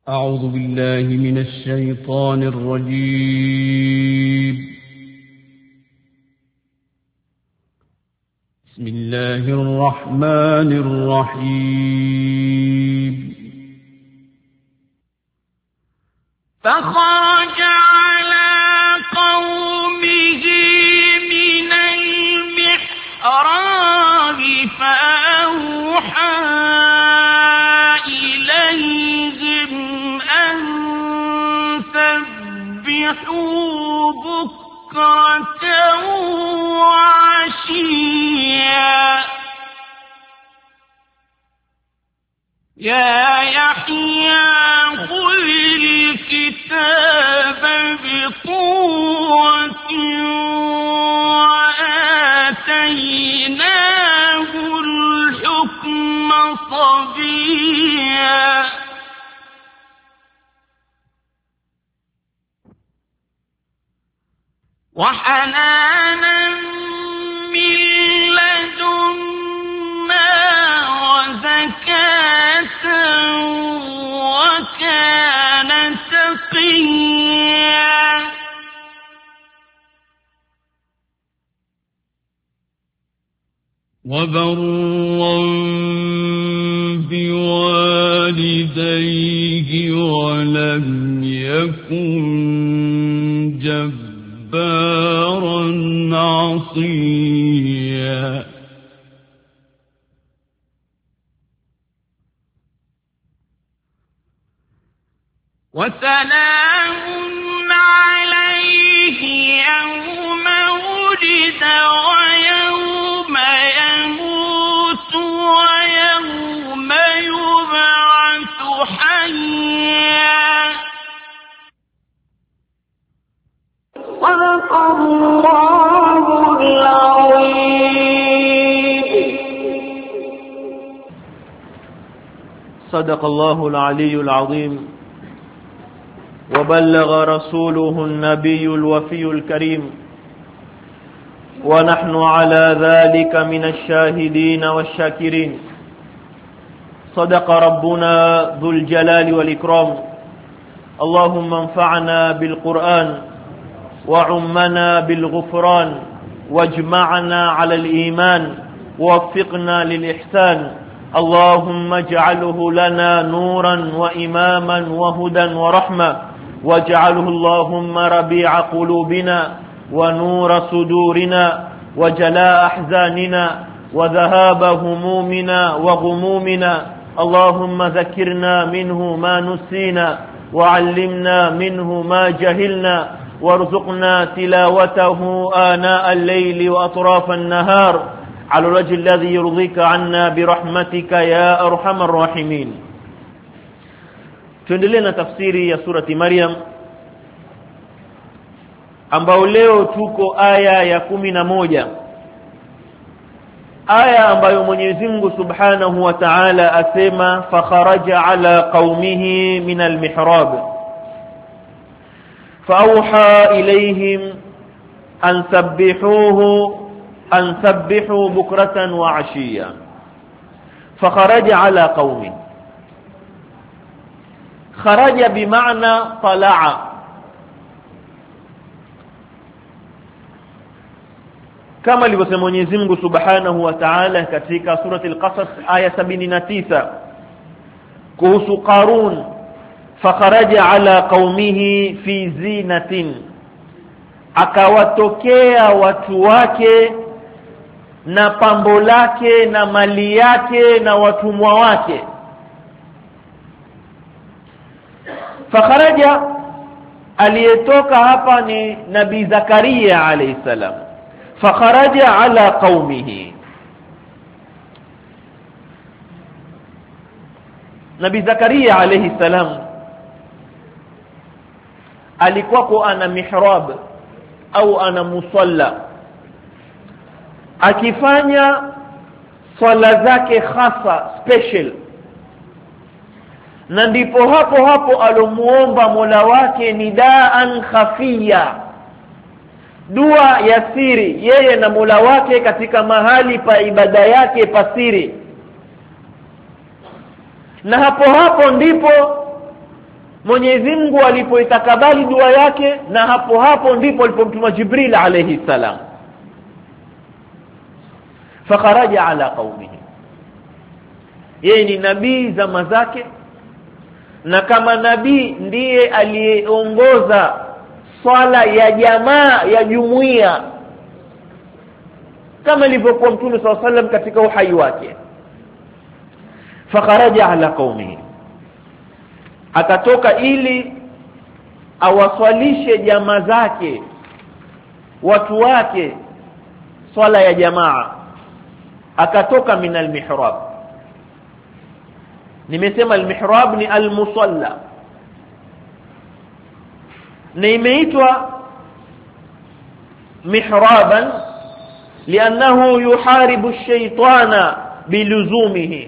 أعوذ بالله من الشيطان الرجيم. بسم الله الرحمن الرحيم. فخرج على قومه من المحراب فأوحى إليهم أن سبحوا بكرة وعشيا يا يحيى خذ الكتاب بقوة وآتيناه الحكم صبيا وحنانا من لدنا وزكاة وكان تقيا وبرا بوالديه ولم يكن جبارا عصيا وسلام عليه يوم ولد ويوم يموت ويوم يبعث حيا صدق الله العظيم. صدق الله العلي العظيم وبلغ رسوله النبي الوفي الكريم ونحن على ذلك من الشاهدين والشاكرين. صدق ربنا ذو الجلال والإكرام. اللهم انفعنا بالقرآن وعمنا بالغفران واجمعنا على الإيمان ووفقنا للإحسان. اللهم اجعله لنا نورا وإماما وهدى ورحمة، واجعله اللهم ربيع قلوبنا ونور صدورنا وجلاء أحزاننا وذهاب همومنا وغمومنا. اللهم ذكرنا منه ما نسينا وعلمنا منه ما جهلنا وارزقنا تلاوته آناء الليل وأطراف النهار على الوجه الذي يرضيك عنا برحمتك يا أرحم الراحمين. Tuendelee na tafsiri ya surati Maryam ambao leo tuko aya ya 11, aya ambayo Mwenyezi Mungu Subhanahu wa Ta'ala asema fakharaja ala qaumihi min almihrab faawha ilayhim an sabbihu bukratan wa ashiya. Fakharaja ala qaumihi, kharaja bimaana talaa, kama alivyosema Mwenyezi Mungu Subhanahu wa Ta'ala katika surati al-Qasas aya 79 kuhusu Qarun, fakharaja ala qaumihi fi zinatin, akawatokea watu wake na pambo lake na mali yake na watumwa wake. Fakharaja aliyetoka hapa ni Nabii Zakaria alayhi salam. Fakharaja ala qaumihi, Nabii Zakaria alayhi salam alikuwa ana mihrab au ana musalla, akifanya swala zake hasa special, na ndipo hapo alomuomba Mola wake nidaan khafia, dua ya siri yeye na Mola wake katika mahali pa ibada yake pasiri. Na hapo ndipo Mwenyezi Mungu alipoitakabali dua yake, na hapo hapo ndipo alipomtuma Jibril alayhi salam. Fakharaja ala qaumihi, yeye ni nabii zama zake, na kama nabii ndiye aliyeongoza swala ya jamaa ya jumuiya kama ilivyokuwa Mtume SAW katika uhai wake. Fakharaja ala qaumihi, akatoka ili awaswalishe jamaa zake, watu wake, swala ya jamaa. Akatoka min al-mihrab. Nimesema al-mihrab ni al-musalla, na imeitwa mihraban li'annahu yuharibu ash-shaytana biluzumihi.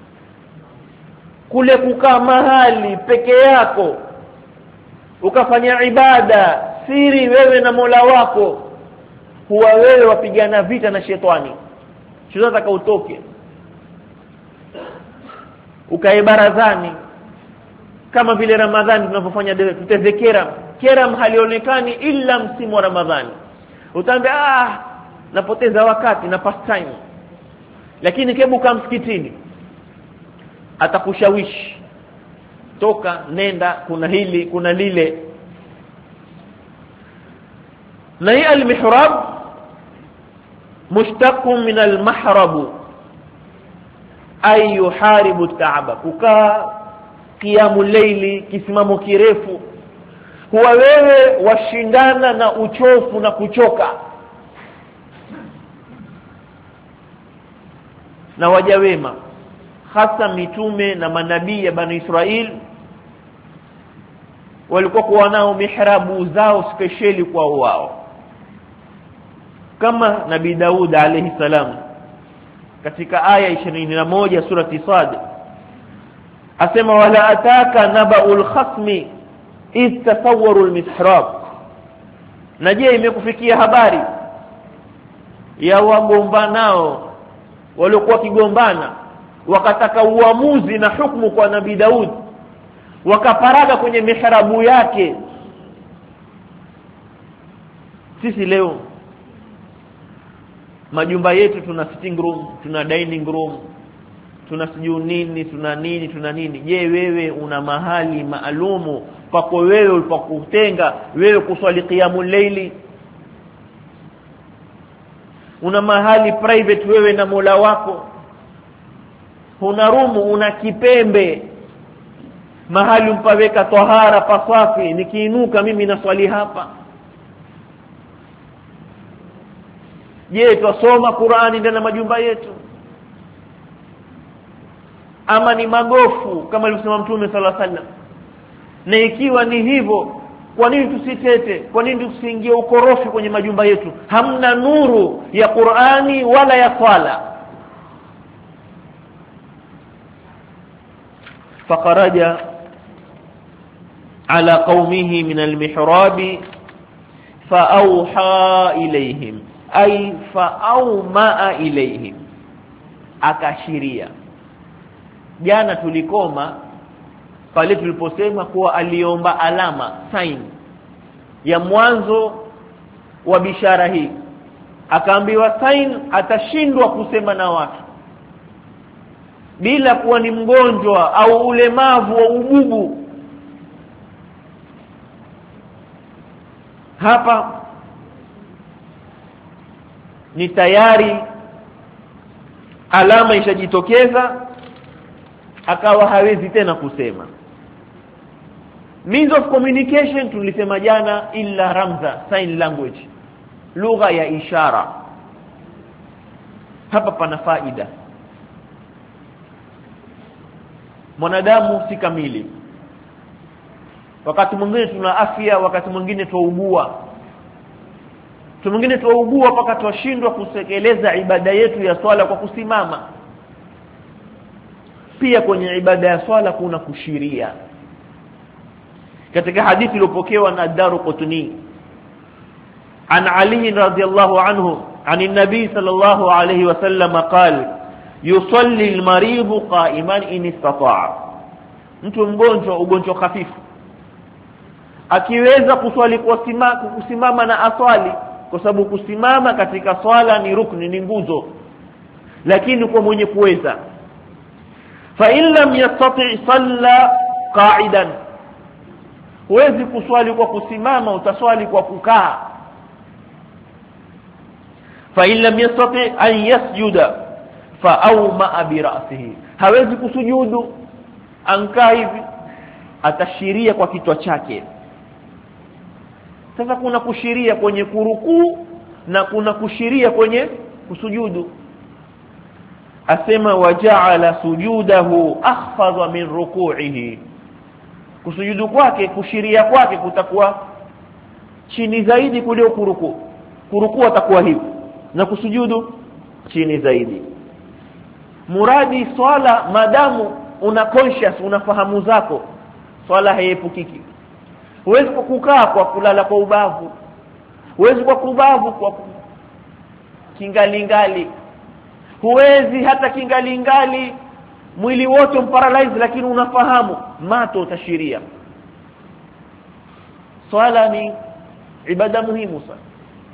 Kule kukaa mahali peke yako ukafanya ibada siri wewe na Mola wako, huwa wewe wapigana vita na shetani. Shetani atakaotoke ukae barazani, kama vile Ramadhani tunapofanya tutadhekera kera halionekani ila msimu wa Ramadhani. Utaambia napoteza wakati na past time, lakini kebuka msikitini atakushawishi, toka nenda, kuna hili kuna lile. Na hii al-mihrab mushtaqun min al-mahrab ay yuharibu al-Kaaba. Kukaa qiyamul layli, kisimamo kirefu, huwa wewe washindana na uchofu na kuchoka. Na waja wema, hasa mitume na manabii ya Bani Israel, walikuwa kwa nao mihrabu zao speciali kwa wao, kama Nabii Daud alayhi salam katika aya 21 surati Sad asema, wala ataka nabaul khasmi idh tasawwaru al-mihrab. Na je, imekufikia habari ya wagombanao waliokuwa kigombana wakataka uamuzi na hukumu kwa Nabii Daud, wakaparaga kwenye mihrabu yake? Sisi leo majumba yetu tuna sitting room, tuna dining room, tuna sijui nini, tuna nini. Je, wewe una mahali maalumu pako wewe ulipokutenga wewe kuswali qiyamul layli? Una mahali private wewe na Mola wako? Una rumu, una kipembe mahali mpaweka tahara pasafi, nikiinuka mimi naswali hapa? Je, tusoma Qur'ani ndani ya majumba yetu, ama ni magofu kama alivyosema Mtume sallallahu alaihi wasallam? Na ikiwa ni hivyo, kwa nini tusitete? Kwa nini tusiingie ukorofi kwenye majumba yetu? Hamna nuru ya Qur'ani wala ya swala. Fakharaja ala qaumihi min al-mihrab faawha ilayhim ay faawma ilayhim, akashiria. Jana tulikoma pale tuliposema kuwa aliomba alama, sign ya mwanzo wa bishara hii. Akaambiwa sign atashindwa kusema na watu bila kuwa ni mgonjwa au ulemavu wa ububu. Hapa ni tayari alama ishajitokeza, akawa hawezi tena kusema. Means of communication tulisema jana illa ramza, sign language, lugha ya ishara. Hapa pana faida. Mwanadamu si kamili. Wakati mwingine tuna afya, wakati mwingine tuugua. Wakati mwingine tuugua mpaka tushindwa kutekeleza ibada yetu ya swala kwa kusimama. Pia kwenye ibada ya swala kuna kushiria. Katika hadithi iliyopokewa na Ad-Darqutni an Ali radhiyallahu anhu عن النبي صلى الله عليه وسلم قال يصلي المريض قائما إن استطاع. mtu mgonjwa, ugonjwa hafifu, akiweza kuswali kwa kusimama na aswali, kwa sababu kusimama katika swala ni rukni, ni nguzo, lakini kwa mwenye kuweza. Fa in lam yastati salla qa'idan, huwezi kuswali kwa kusimama, utaswali kwa kukaa. Fa in lam yastati an yasjuda fa awma bi ra'sihi, hawezi kusujudu ankaa hivi, atashiria kwa kichwa chake. Sasa kuna kushiria kwenye kurukuu na kuna kushiria kwenye kusujudu. Asema waja'ala sujudahu akhfadha min ruku'ihi, kusujudu kwake, kushiria kwake kutakuwa chini zaidi kuliko kurukuu. Kurukuu atakuwa hivi na kusujudu chini zaidi. Muradi swala, madamu una conscious, unafahamu zako, swala haiepukiki. Huwezi kukaa kwa kulala kwa ubavu, huwezi kwa kubavu kwa kingalingali, huwezi hata kingalingali mwili wote umparalyze, lakini unafahamu mato utashiria. Swala ni ibada muhimu sana.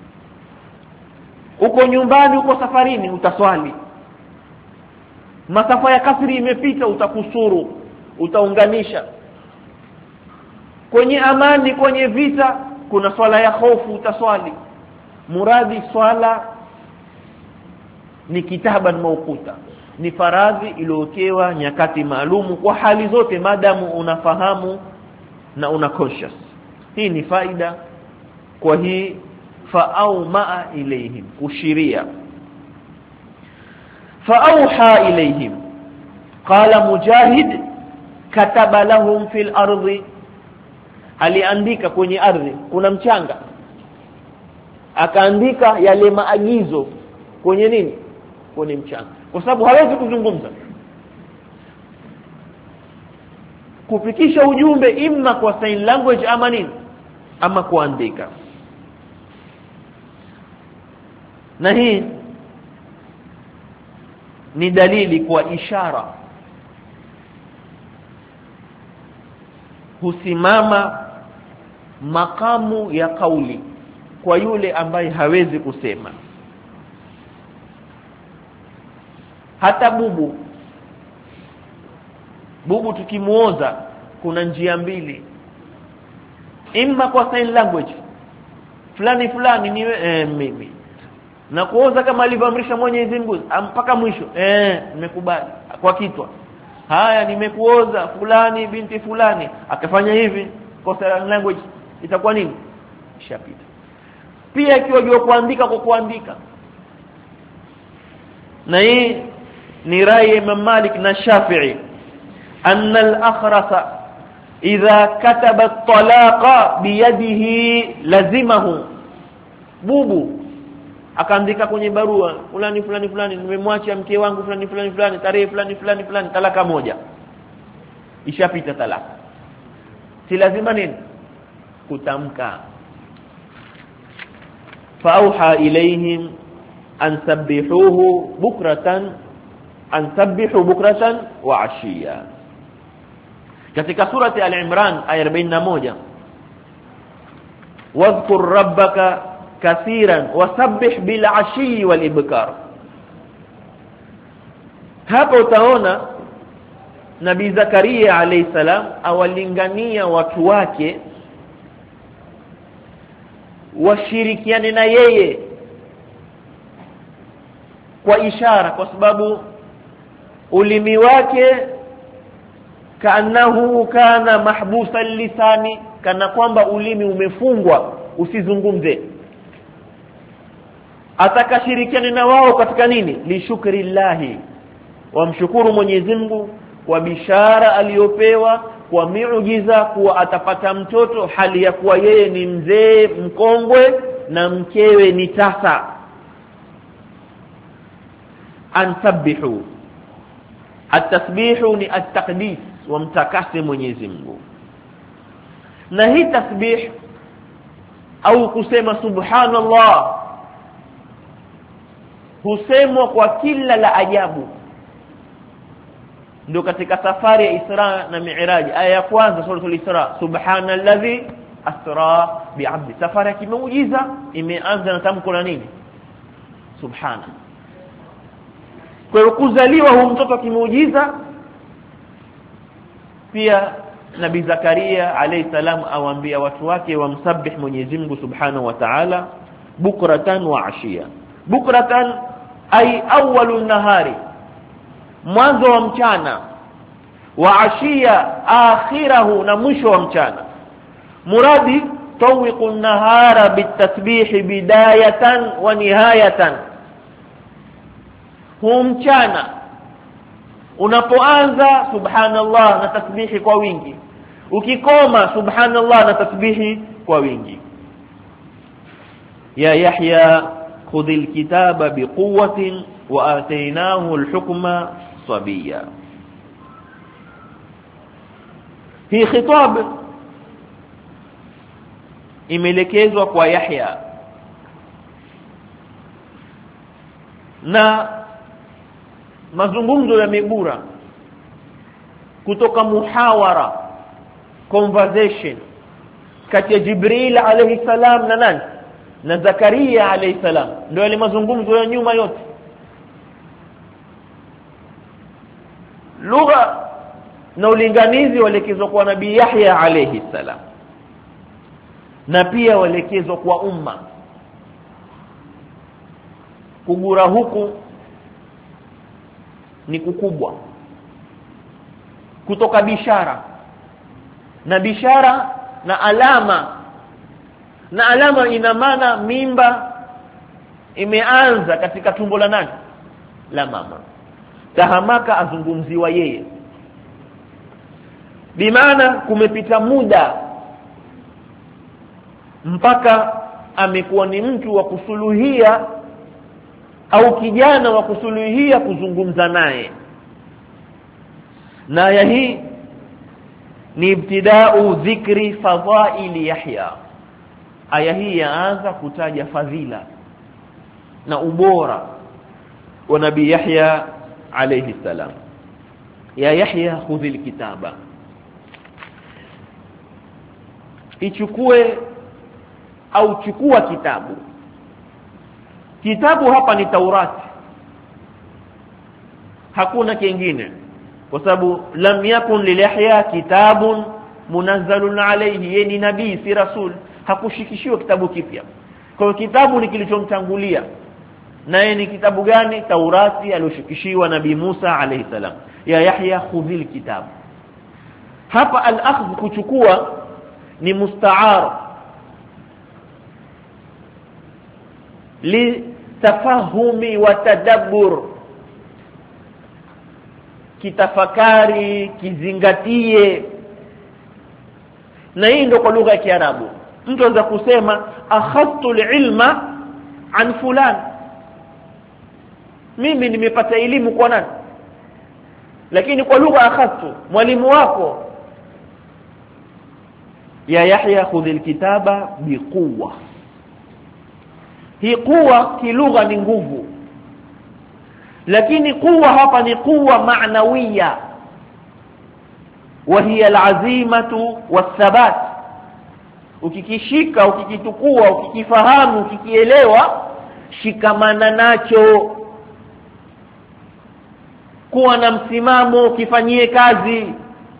Uko nyumbani, uko safarini, utaswali. Masafa ya kasri imepita, utakusuru, utaunganisha. Kwenye amani, kwenye vita, kuna swala ya hofu, utaswali. Muradi swala ni kitaban mauquta, ni faradhi iliyowekewa nyakati maalumu kwa hali zote, madamu unafahamu na una conscious. Hii ni faida kwa hii fa'awma ilayhim, kushiria. Fa'awha ilayhim, qala Mujahid kataba lahum fil ardi, aliandika kwenye ardhi, kuna mchanga, akaandika yale maagizo kwenye nini? Kwenye mchanga, kwa sababu hawezi kuzungumza, kufikisha ujumbe imma kwa sign language ama nini, ama kuandika. Na hii ni dalili kwa ishara husimama makamu ya kauli kwa yule ambaye hawezi kusema. Hata bubu tukimuoza, kuna njia mbili, imma kwa sign language, fulani fulani ni mimi, na kuoza kama alivyoamrisha Mwenyezi Mungu mpaka mwisho, nimekubali kwa kitwa, haya nimekuoza fulani binti fulani, akafanya hivi, kwa sign language itakuwa nini? Ishapita. Pia ikiwa jua kuandika, kwa kuandika. Na hii ni rai ya Imam Malik na Shafi'i, anna al-akhrasa idha kataba at-talaqa biyadihi lazimahu. Bubu akaandika kwenye barua, fulani fulani fulani, nimemwacha mke wangu fulani fulani fulani, tarehe fulani fulani fulani, talaka moja, ishapita talaka. Si lazima nini? Kutamka. Fauha ilayhim an sabbihuhu bukratan, an sabbihu bukratan wa ashiya. Katika surati Al-Imran aya 41, wadhkur rabbaka kathiran wasabbih bil ashi wal ibkar. Hapo utaona Nabii Zakaria alayhi salam awalingania watu wake washirikiane na yeye kwa ishara, kwa sababu ulimi wake kaanahu kana mahbusa lisani, kana kwamba ulimi umefungwa usizungumze. Atakashirikiana na wao katika nini? Li shukrillahi, wamshukuru Mwenyezi Mungu kwa bishara aliyopewa, kwa miujiza kuwa atapata mtoto hali ya kuwa yeye ni mzee mkongwe na mkewe ni tasa. Ansabbihu, at-tasbihu ni at-taqdis, wamtakase Mwenyezi Mungu. Na hii tasbih au kusema subhanallah husemwa kwa kila la ajabu. Ndio katika safari ya Isra na Mi'raj, aya ya kwanza sura al-Isra, subhanalladhi asra bi'abdi. Safari ya kimuujiza imeanza na tamko la nini? Subhana. Kwa hiyo kuzaliwa huyu mtoto kimuujiza, pia Nabii Zakaria alayhi salam awaambia watu wake wamsabih Mwenyezi Mungu Subhanahu wa Ta'ala bukratan wa ashiya. Bukratan ay awwalun nahari, mwanzo wa mchana, wa ashiya akhirahu, na mwisho wa mchana. Muradi tawiqu an-nahara bitasbih bidayatan wa nihayatan. Huu mchana unapoanza subhanallah na tasbihi kwa wingi, ukikoma subhanallah na tasbihi kwa wingi. Ya Yahya khudhil kitaba biquwwatin wa atainahu al-hukma sabiyya. Hii khitab imeelekezwa kwa Yahya, na mazungumzo yamebura kutoka muhawara, conversation kati ya Jibril alayhi salam na nani? Na Zakaria alayhi salam. Ndio yale mazungumzo ya nyuma yote. Lugha na ulinganizi walekezwa kwa Nabii Yahya alayhi salam, na pia walekezwa kwa umma. Kugura huku ni kukubwa, kutoka bishara na alama. Na alama ina maana mimba imeanza katika tumbo la nani? La mama. Tahamaka azungumziwa yeye, bimaana kumepita muda mpaka amekuwa ni mtu wa kusuluhia au kijana wa kusuluhia kuzungumza naye. Na aya hii ni ibtida'u dhikri fadhaili Yahya. Aya hii yaanza kutaja fadhila na ubora wa Nabii Yahya alayhi salam. Ya Yahya khudhil kitaba, ichukue au chukua kitabu. Kitabu hapa ni Taurati, hakuna kingine, kwa sababu lam yakun li Yahya kitabun munazzalun alayhi, yeye ni nabii si rasul, hakushikishiwa kitabu kipya. Kwa hiyo kitabu ni kilichomtangulia. Na yeye ni kitabu gani? Taurati aliyoshikishiwa Nabii Musa alayhi salam. Ya Yahya khudhil kitab. Hapa al-akhdh, kuchukua, ni musta'ar li tafahumi wa tadabbur, kitafakari, kizingatie. Na hii ndio kwa lugha ya Kiarabu. Mtu anaweza kusema akhadtu al-ilma an fulan, mimi nimepata elimu kwa nani? Lakini kwa lugha akhadtu, mwalimu wako. Ya Yahya khudhil kitaba biquwwa. Hii quwwa kilugha ni nguvu, lakini quwwa hapa ni quwwa maanawiya, wa hiya al-azimatu was-sabat. Ukikishika, ukikitukua, ukikifahamu, ukikielewa, shikamana nacho, kuwa na msimamo, kifanyie kazi.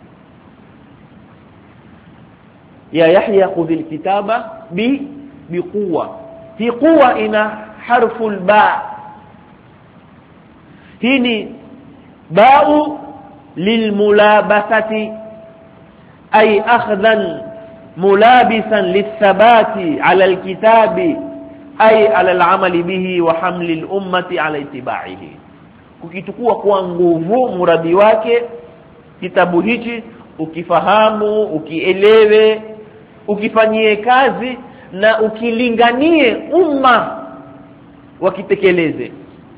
Ya Yahya khudhil kitaba biquwwa. Hii quwwa ina harfu al-ba. Hii ni ba'u lilmulabasati, ay akhdhan mulabisan lithabati ala alkitabi, ay ala al'amali bihi wa hamli al-ummati ala ittiba'ihi. Kukitukua kwa nguvu, muradi wake kitabu hichi ukifahamu, ukielewe, ukifanyie kazi, na ukilinganie umma wakitekeleze.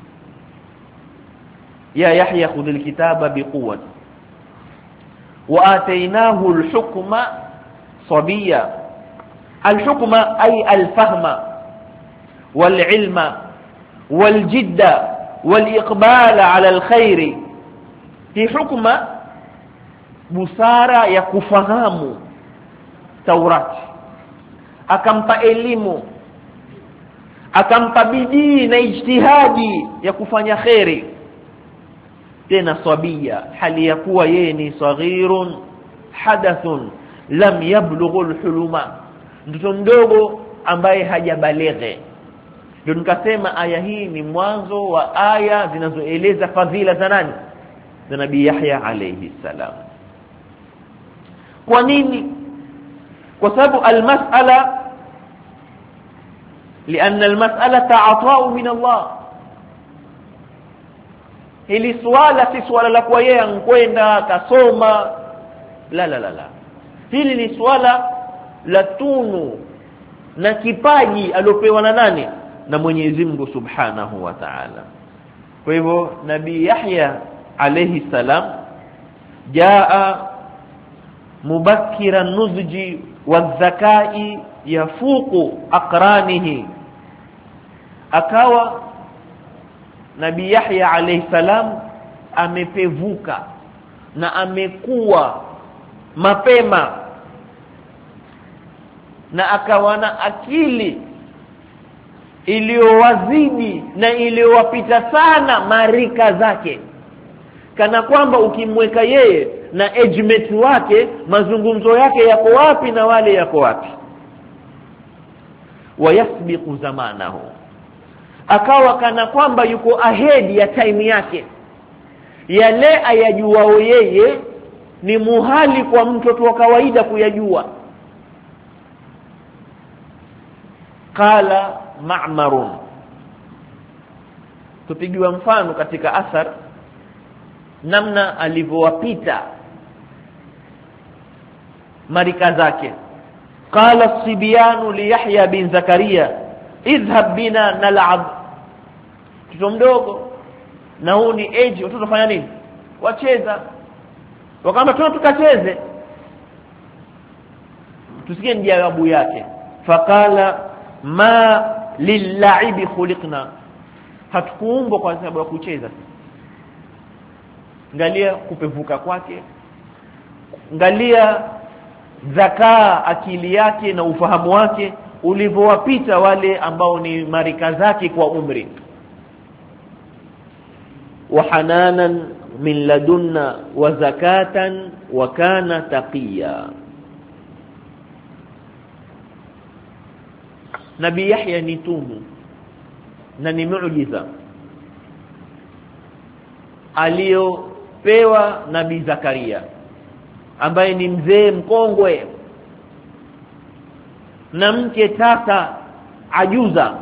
Ya Yahya khudhil kitaba biquwwa wa atainahu al-hukma sabiyya. Al-hukma ay al-fahma wal-ilma wal-jidda wal-iqbala ala al-khair. Hii hukma busara ya kufahamu Taurati, akampa elimu, akampa bidii na ijtihadi ya kufanya khairi, tena sabia, hali ya kuwa yeye ni saghirun hadathun lam yablughul huluma, mtoto mdogo ambaye hajabalighe. Ndio nikasema aya hii ni mwanzo wa aya zinazoeleza fadhila za nani? Za Nabii Yahya alayhi salam. Kwa nini? Kwa sababu almas'ala, لأن المسألة عطاء من الله. hili swala si swala la kwa yeye ankwenda kasoma, la la la. Hili ni swala la tunu na kipaji aliopewa na nani? Na Mwenyezi Mungu Subhanahu wa Ta'ala. Kwa hivyo Nabii Yahya alayhi salam jaa mubakkiran nuzji wadhakai yafuqu aqranihi, akawa Nabii Yahya alayhi salam amepevuka na amekuwa mapema na akawa na akili iliyowazidi na iliyowapita sana marika zake, kana kwamba ukimweka yeye na age mate wake, mazungumzo yake yako wapi na wale yako wapi. Wayasbiqu zamanahu, akawa kana kwamba yuko ahead ya time yake. Yale ayajuao yeye ni muhali kwa mtoto wa kawaida kuyajua. Qala Ma'marun, tupigiwa mfano katika athar namna alivyowapita marika zake. Qala sibyanu li Yahya bin Zakaria idhhab bina nal'ab, mtoto mdogo na huu ni age, watoto fanya nini? Wacheza. Wakamba tukacheze. Tusikie jawabu yake. Faqala ma lilla'ibi khuliqna, hatukuumbwa kwa sababu ya kucheza. Angalia kupevuka kwake, angalia zakaa akili yake na ufahamu wake ulivyowapita wale ambao ni marika zake kwa umri. Wa hananan min ladunna wa zakatan wa kana taqiya. Nabii Yahya ni tunu na ni muujiza aliyopewa Nabii Zakaria ambaye ni mzee mkongwe na mke tata ajuza.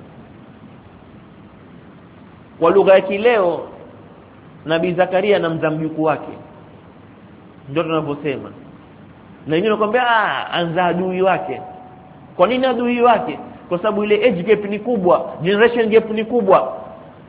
Kwa lugha ya kileo Nabii Zakaria na mzamjuku wake, ndio tunavyosema. Na wengine wanakuambia anza adui wake. Kwa nini adui wake? Kwa sababu ile age gap ni kubwa, generation gap ni kubwa.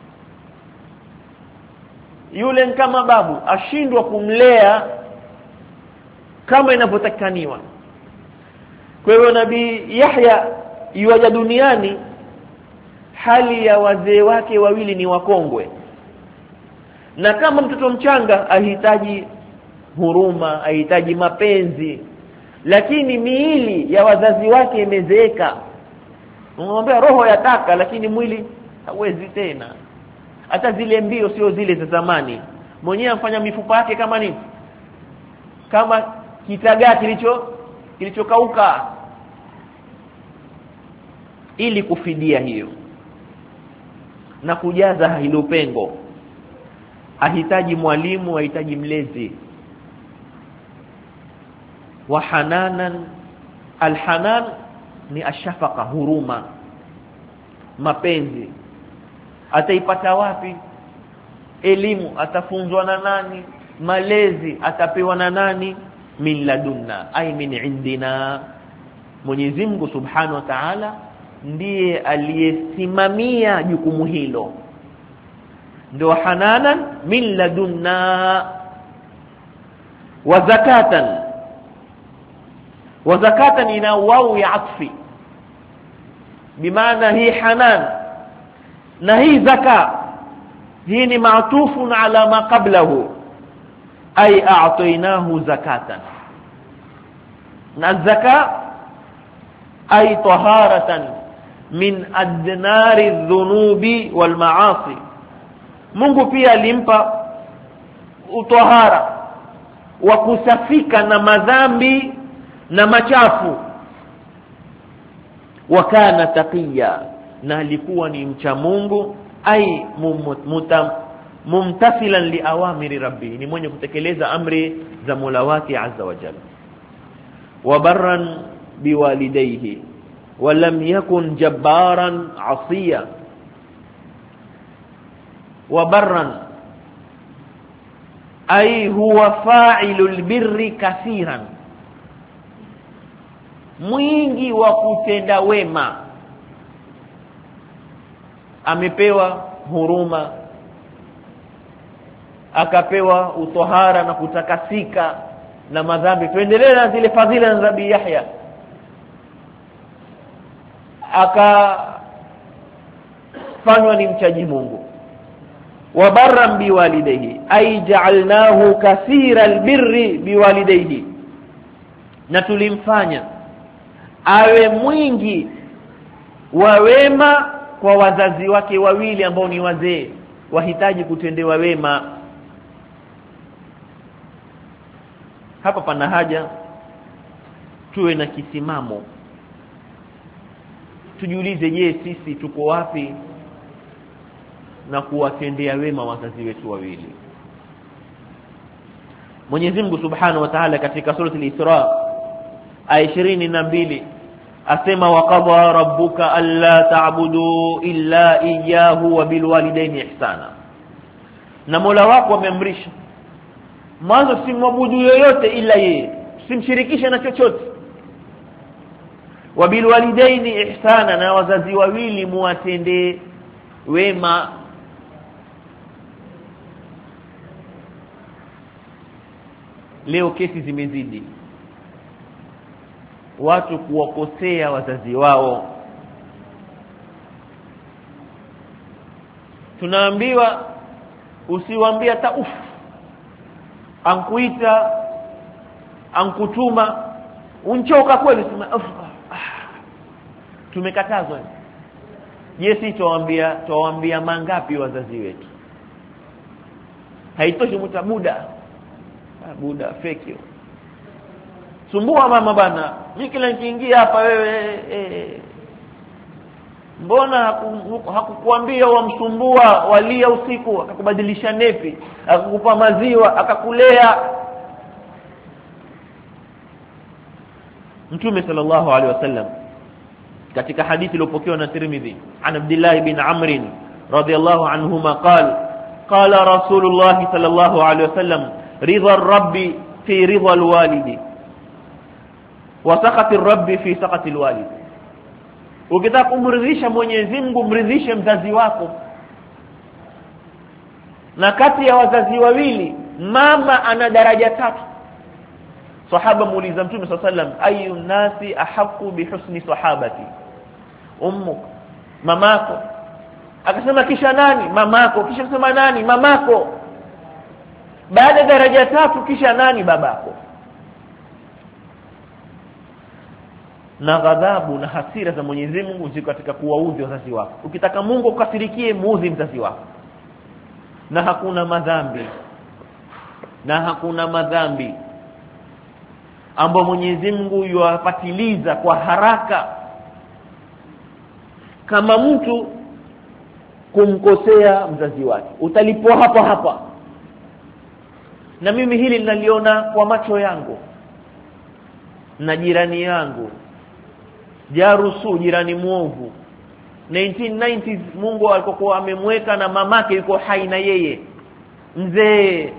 Yule kama babu ashindwa kumlea kama inavyotakaniwa. Kwa hiyo Nabii Yahya yuaja duniani hali ya wazee wake wawili ni wakongwe, na kama mtoto mchanga ahitaji huruma, ahitaji mapenzi, lakini miili ya wazazi wake imezeeka. Unamwambia roho yataka, lakini mwili hawezi tena. Hata zile mbio sio zile za zamani. Mwenyewe amfanya mifupa yake kama nini? Kama kitagaa kilichokauka, ili kufidia hiyo na kujaza hilo pengo. Ahitaji mwalimu, ahitaji mlezi. Wa hananan, alhanan ni ashafaqa, huruma, mapenzi. Ataipata wapi? Elimu atafunzwa na nani? Malezi atapewa na nani? Min ladunna, ay min indina. Mwenyezi Mungu Subhanahu wa Ta'ala ndiye aliyesimamia jukumu hilo. Ndio hananan min ladunna. Wa zakatan ina wau ya atfi, bimaana hii hanan na hii zaka, hii ni maatufun ala ma qablahu, ay a'taynahu zakatan. Na zaka ay taharatan min adnari dhunubi wal maasi. Mungu pia alimpa utahara wa kusafika na madhambi na machafu. Wa kana taqiya, na alikuwa ni mcha Mungu, ay mumtasilan li awamiri rabbi, ni mwenye kutekeleza amri za Mola wake azza wa jalla. Wa barran biwalidayhi wa lam yakun jabbaran asiya. Wa barran ay huwa fa'ilul birri kathiran, mwingi wa kutenda wema. Amepewa huruma, akapewa utohara na kutakasika na madhambi. Tuendelee na zile fadhila za Nabii Yahya. Akafanywa ni mchaji Mungu. Wa barran biwalidayhi ay ja'alnahu kathira albirri biwalidayhi, na tulimfanya awe mwingi wa wema kwa wazazi wake wawili ambao ni wazee, wahitaji kutendewa wema. Hapa pana haja tuwe na kisimamo, tujiulize, je, sisi tuko wapi na kuwatendea wema wazazi wetu wawili? Mwenyezi Mungu Subhanahu wa Ta'ala katika sura al-Isra aya 22 asema, wa qadha rabbuka alla ta'budu illa iyyahu wa bil walidayni ihsana. Na Mola wako ameamrisha mwanzo simwabudu yoyote ila yeye, simshirikishe na chochote. Wa bil walidayni ihsana, na wazazi wawili muwatende wema. Leo kesi zimezidi, watu kuwakosea wazazi wao. Tunaambiwa usiwaambie hata ankuita, ankutuma, unchoka kweli, sema tumekatazwa. Je, tuwaambia mangapi wazazi wetu? Haitoshi mtabuda buda fake. Sumbua mama bana, mimi kila nikiingia hapa wewe mbona hakukuambia wamsumbua, walia usiku, akakubadilisha nepi, akakupa maziwa, akakulea. Mtume sallallahu alaihi wasallam katika hadithi iliyopokewa na Tirmidhi an Abdullah ibn Amr radhiyallahu anhuma qala Rasulullah sallallahu alaihi wasallam, ridha ar-rabbi fi ridha al-walidi wa sakhati ar-rabbi fi sakhati al-walid. Ukitaka kumridhisha Mwenyezi Mungu, mridhishe mzazi wako. Na kati ya wazazi wawili, mama ana daraja 3. Sahaba muuliza Mtume sallallahu alaihi wasallam, ayu nasi ahqqu bihusni sahabati? Ummuk, mamako. Akasema kisha nani? Mamako. Kisha sema nani? Mamako. Baada daraja 3 kisha nani? Babako. Na ghadhabu na hasira za Mwenyezi Mungu ziko katika kuwaudhi wazazi wako. Ukitaka Mungu ukasirikie, muudhi mzazi wako. Na hakuna madhambi ambao Mwenyezi Mungu yuwapatiliza kwa haraka kama mtu kumkosea mzazi wake. Utalipwa hapa. Na mimi hili ninaliona kwa macho yangu na jirani yangu, jarusu, jirani muovu. 1990s Mungu alikokuwa amemweka na mamake yuko hai na yeye, mzee.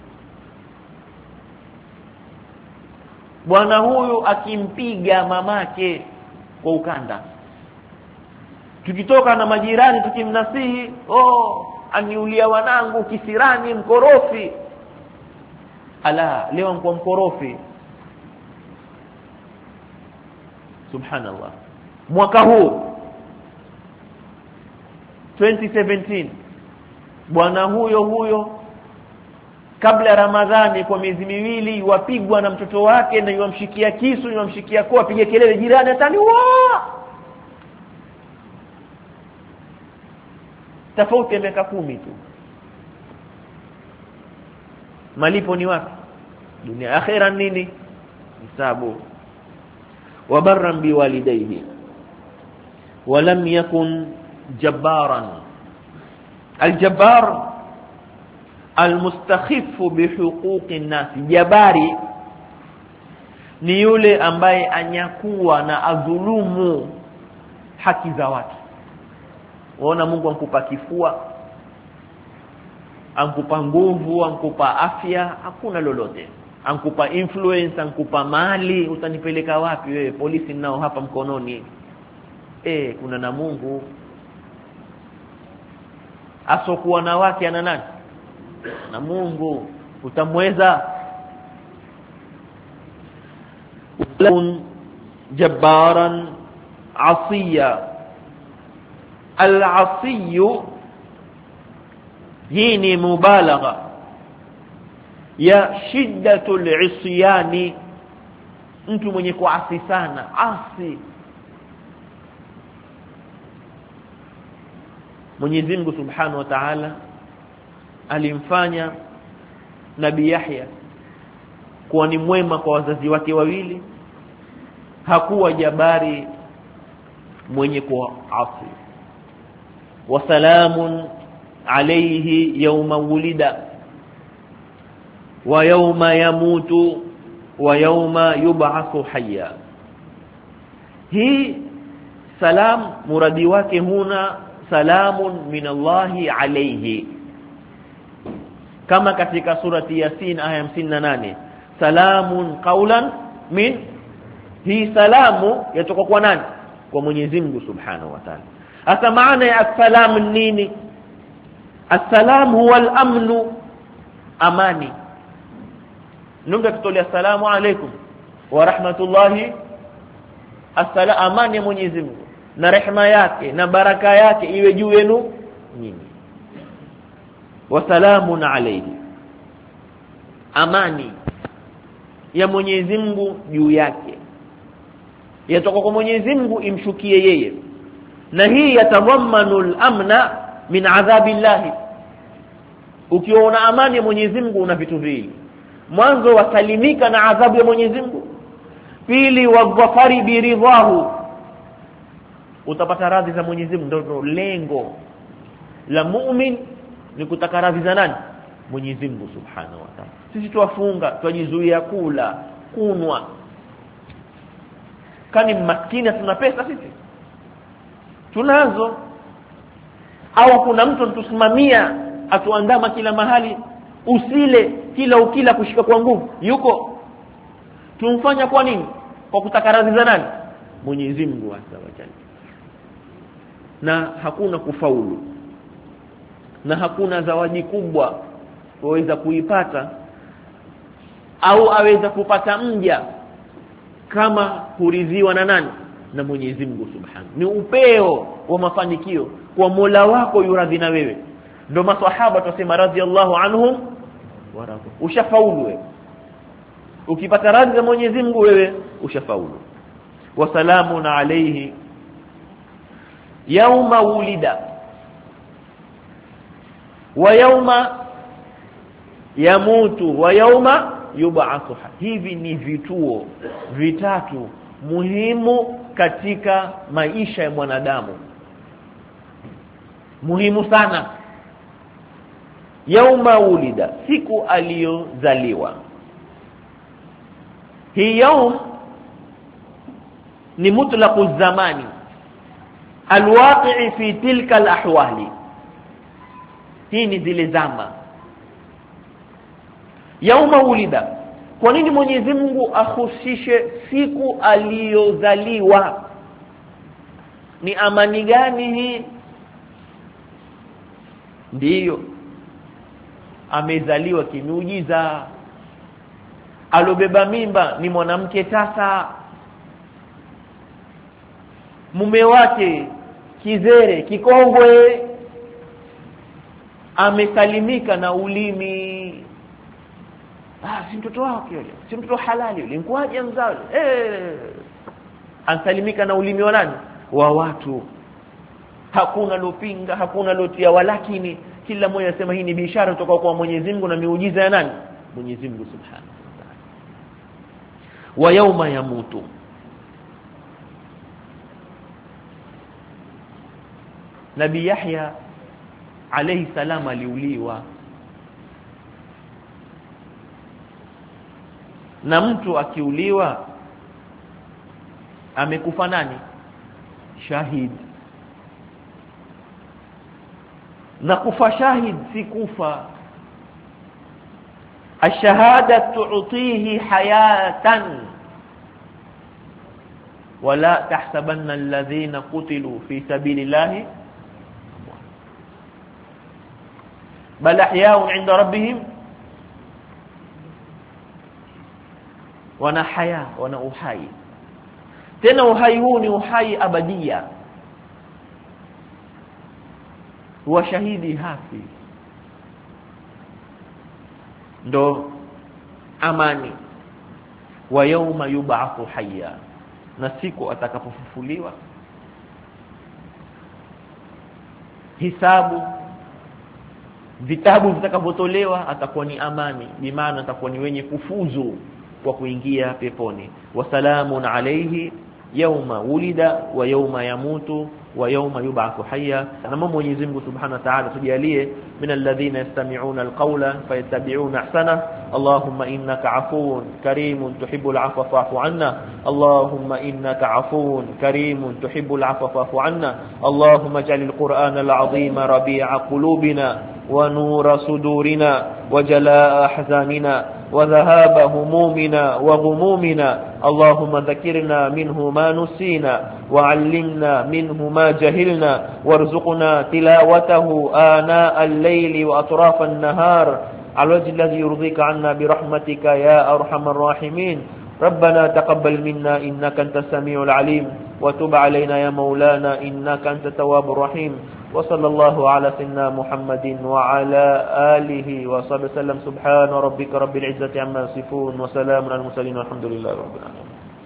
Bwana huyu akimpiga mamake kwa ukanda. Tukitoka na majirani tukimnasihi, aniulia wanangu, kisirani, mkorofi. Ala, leo mko mkorofi. Subhanallah. Mwaka huu 2017 bwana huyo kabla Ramadhani kwa miezi miwili wapigwa na mtoto wake na yamshikia kisu, yamshikia kwa piga kelele jirani ataniua. Tofauti ya miaka 10 tu. Malipo ni wapi? Dunia. Akhira nini? Hisabu. Wabarran biwalidayhi walam yakun jabbaran. Al-jabbar al-mustakhifu bihuquqi an-nas. Jabari ni yule ambaye anyakuwa na adhulumu haki za watu. Waona Mungu ankupa kifua, ankupa nguvu, ankupa afya, hakuna lolote. Ankupa influence, ankupa mali, utanipeleka wapi wewe? Polisi nao hapa mkononi. Kuna na Mungu. Asokuwa na wake ana nani? Na Mungu. Utamweza? Jabbaran asiya. Al-asiyu hii ni mubalagha ya shiddatul isyani, mtu mwenye kuasi sana, asi. Mwenyezi Mungu Subhanahu wa Ta'ala alimfanya Nabii Yahya kuwa ni mwema kwa wazazi wake wawili, hakuwa jabari mwenye kuasi. Wasalamun alayhi yawma wulida wa yawma yamutu wa yawma yub'athu hayya. Hii salam muradi wake huna salamun minallahi alayhi, kama katika surati Yasin aya 58, salamun qawlan min. Hii salamu yatoka kwa nani? Kwa Mwenyezi Mungu Subhanahu wa Ta'ala. Hata maana ya assalam nini? Assalam huwa al-amnu, amani. Nunga tutolea assalamu alaykum wa rahmatullahi, amani ya Mwenyezi Mungu na rehema yake na baraka yake iwe juu yenu nyinyi. Wa salamun alayhi, amani ya Mwenyezi Mungu juu yake, yatoka kwa Mwenyezi Mungu imshukie yeye. Na hii yatadhammanu al-amna min adhabillahi. Ukiona amani ya Mwenyezi Mungu una vitu viwili: mwanzo wasalimika na adhabu ya Mwenyezi Mungu, pili waghfari biridhahu, utapata radhi za Mwenyezi Mungu. Ndio lengo la mu'min, ni kutaka radhi za nani? Mwenyezi Mungu Subhanahu wa Ta'ala. Sisi tuwafunga, tujizuia kula, kunwa. Kani maskini tuna pesa sisi? Tunazo. Au kuna mtu anatusimamia atuandama kila mahali, usile kila ukila kushika kwa nguvu? Yuko? Tumfanya kwa nini? Kwa kutaka radhi za nani? Mwenyezi Mungu Azza wa Jalla. Na hakuna kufaulu na hakuna zawadi kubwa waweza kuipata au aweza kupata mja kama kuridhiwa na nani? Na Mwenyezi Mungu Subhanahu. Ni upeo wa mafanikio kwa Mola wako yuradhi na wewe. Ndio maswahaba tusema radhiyallahu anhum wa radu. Ushafaulu wewe. Ukipata radhi za Mwenyezi Mungu wewe ushafaulu. Wa salamun alayhi yawma wulida wa yawma yamutu wa yawma yub'athu. Hivi ni vituo vitatu muhimu katika maisha ya mwanadamu, muhimu sana. Yauma ulida, siku aliyozaliwa. Hii yaum ni mutlaqu zamani alwaqi'i fi tilka alahwali. Hii ni zile zama. Yauma ulida, kwa nini Mwenyezi Mungu ahusishe siku aliyozaliwa? Ni amani gani hii? Ndiyo, amezaliwa kimuujiza. Alobeba mimba ni mwanamke tasa, mume wake kizere kikongwe, amesalimika na ulimi. si mtoto wake yule, si mtoto halali yule, inkuaje mzao ansalimika na ulimi wa nani? Wa watu. Hakuna lopinga, hakuna lotia, walakini kila mmoja anasema hii ni bishara kutoka kwa Mwenyezi Mungu na miujiza ya nani? Mwenyezi Mungu Subhanahu wa Ta'ala. Wa yauma yamutu, Nabii Yahya alayhi salam aliuliwa, na mtu akiuliwa amekufa nani? Shahid. Na kufa shahid si kufa, ashahada tu'tihi hayatan wala tahsabanna alladhina qutilu fi sabilillahi bal ahya'un 'inda rabbihim, wana haya, wana uhai. Tena uhai huu ni uhai abadia, wa shahidi hafi, ndo amani. Wa yauma yub'athu hayya, na siku atakapofufuliwa hisabu, vitabu vitakapotolewa, atakuwa ni amani, bimaana atakuwa ni wenye kufuzu kwa kuingia peponi. Wasalamun alayhi yawma wulida wa yawma yamutu wa yawma yub'athu hayya. Na Mwenyezi Mungu Subhanahu wa Ta'ala tujalie min alladhina yastami'una alqawla fayattabi'una ahsana. Allahumma innaka afuwun karimun tuhibbul 'afwa fa'fu 'anna. Allahumma innaka afuwun karimun tuhibbul 'afwa fa'fu 'anna. Allahumma ij'alil qur'ana al-'azima rabi'a qulubina ونور صدورنا وجلاء أحزاننا وذهاب همومنا وغمومنا. اللهم ذكرنا منه ما نسينا وعلمنا منه ما جهلنا وارزقنا تلاوته آناء الليل وأطراف النهار على الوجه الذي يرضيك عنا برحمتك يا أرحم الراحمين. ربنا تقبل منا إنك أنت السميع العليم وتب علينا يا مولانا إنك أنت التواب الرحيم. وصلى الله على سيدنا محمد وعلى آله وصحبه وسلم. سبحان ربك رب العزة عما يصفون وسلام على المرسلين والحمد لله رب العالمين.